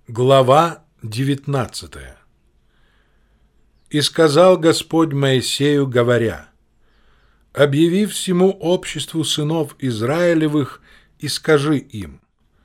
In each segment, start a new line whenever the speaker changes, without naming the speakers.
Глава 19. «И сказал Господь Моисею, говоря: объяви всему обществу сынов Израилевых и скажи им: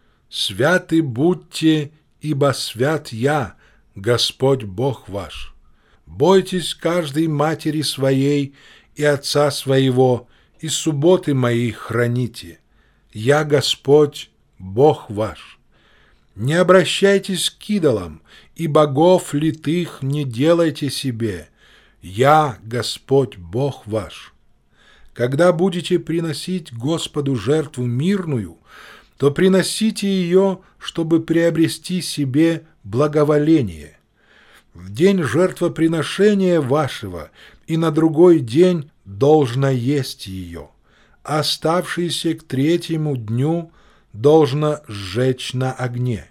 святы будьте, ибо свят я, Господь Бог ваш. Бойтесь каждой матери своей и отца своего, и субботы мои храните. Я Господь Бог ваш. Не обращайтесь к идолам, и богов литых не делайте себе. Я Господь Бог ваш. Когда будете приносить Господу жертву мирную, то приносите ее, чтобы приобрести себе благоволение. В день жертвоприношения вашего и на другой день должно есть ее, а оставшиеся к третьему дню должно сжечь на огне.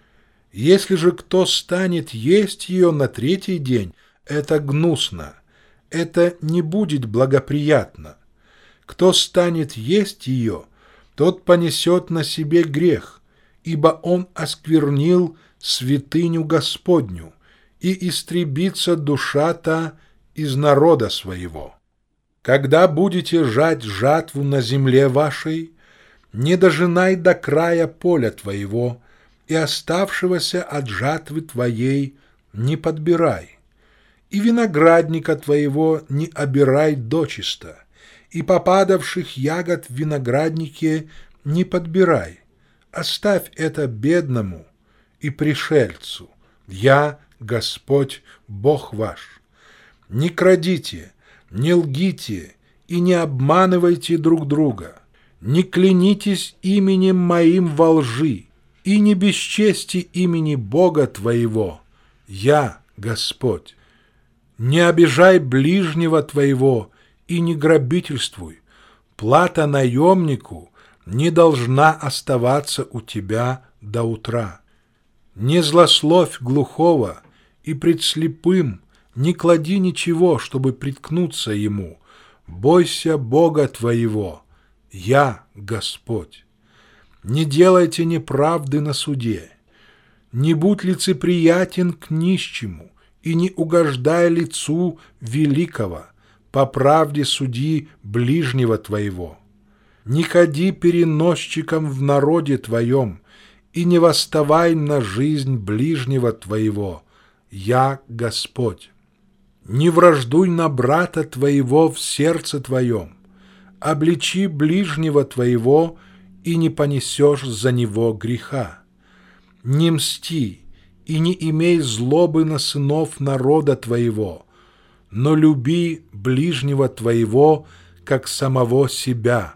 Если же кто станет есть ее на третий день, это гнусно, это не будет благоприятно. Кто станет есть ее, тот понесет на себе грех, ибо он осквернил святыню Господню, и истребится душа та из народа своего. Когда будете жать жатву на земле вашей, не дожинай до края поля твоего, и оставшегося от жатвы твоей не подбирай, и виноградника твоего не обирай дочисто, и попадавших ягод в винограднике не подбирай. Оставь это бедному и пришельцу. Я Господь Бог ваш. Не крадите, не лгите и не обманывайте друг друга. Не клянитесь именем моим во лжи, и не бесчести имени Бога твоего. Я Господь. Не обижай ближнего твоего и не грабительствуй. Плата наемнику не должна оставаться у тебя до утра. Не злословь глухого, и пред слепым не клади ничего, чтобы приткнуться ему. Бойся Бога твоего. Я Господь. Не делайте неправды на суде. Не будь лицеприятен к нищему, и не угождай лицу великого. По правде суди ближнего твоего. Не ходи переносчиком в народе твоем, и не восставай на жизнь ближнего твоего. Я Господь. Не враждуй на брата твоего в сердце твоем. Обличи ближнего твоего, и не понесешь за него греха. Не мсти, и не имей злобы на сынов народа твоего, но люби ближнего твоего, как самого себя.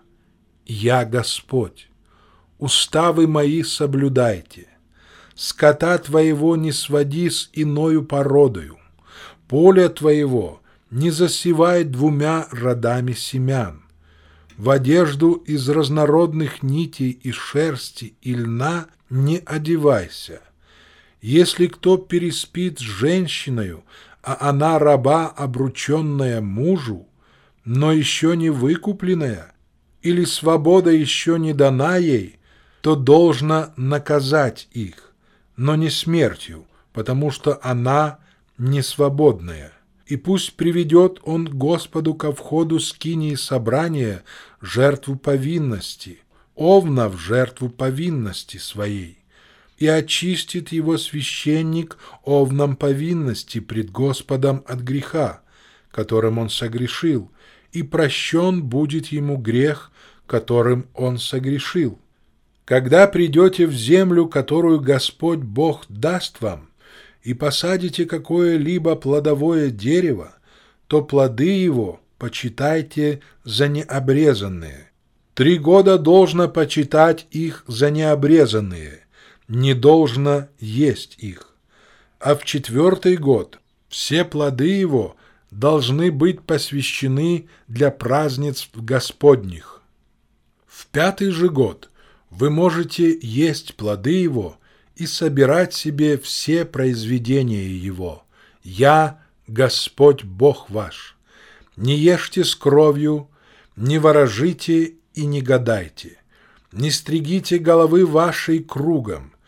Я Господь. Уставы мои соблюдайте. Скота твоего не своди с иною породою. Поле твоего не засевай двумя родами семян. В одежду из разнородных нитей и шерсти и льна не одевайся. Если кто переспит с женщиною, а она раба, обрученная мужу, но еще не выкупленная, или свобода еще не дана ей, то должно наказать их, но не смертью, потому что она не свободная. И пусть приведет он Господу ко входу скинии собрания жертву повинности, овна в жертву повинности своей, и очистит его священник овном повинности пред Господом от греха, которым он согрешил, и прощен будет ему грех, которым он согрешил. Когда придете в землю, которую Господь Бог даст вам, и посадите какое-либо плодовое дерево, то плоды его почитайте за необрезанные. 3 года должно почитать их за необрезанные, не должно есть их. А в 4-й год все плоды его должны быть посвящены для празднеств Господних. В 5-й же год вы можете есть плоды его и собирать себе все произведения его. Я Господь Бог ваш. Не ешьте с кровью, не ворожите и не гадайте. Не стригите головы вашей кругом,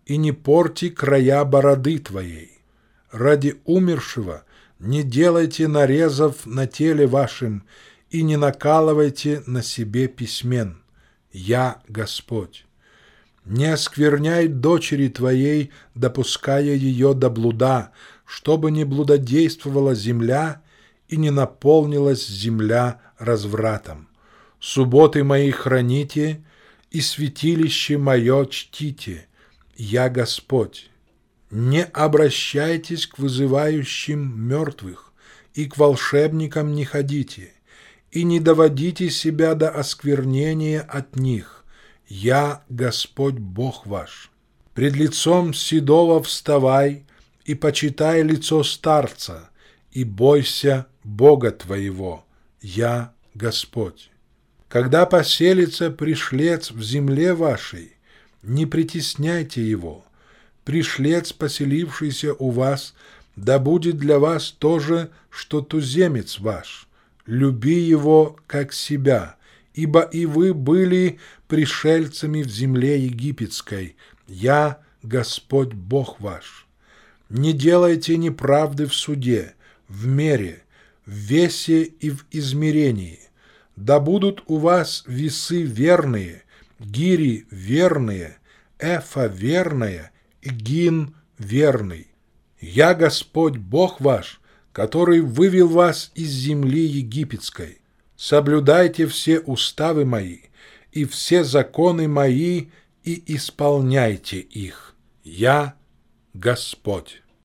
и не порти края бороды твоей. Ради умершего не делайте нарезов на теле вашем и не накалывайте на себе письмен. Я Господь. Не оскверняй дочери твоей, допуская ее до блуда, чтобы не блудодействовала земля и не наполнилась земля развратом. Субботы мои храните, и святилище мое чтите. Я Господь. Не обращайтесь к вызывающим мертвых, и к волшебникам не ходите, и не доводите себя до осквернения от них. Я Господь Бог ваш. Пред лицом седого вставай и почитай лицо старца, и бойся Бога твоего. Я Господь. Когда поселится пришлец в земле вашей, не притесняйте его. Пришлец, поселившийся у вас, да будет для вас то же, что туземец ваш. Люби его, как себя, ибо и вы были пришельцами в земле египетской. Я Господь Бог ваш. Не делайте неправды в суде, в мере, в весе и в измерении. Да будут у вас весы верные, гири верные, эфа верная и гин верный. Я Господь Бог ваш, который вывел вас из земли египетской. Соблюдайте все уставы мои и все законы мои и исполняйте их. Я Господь.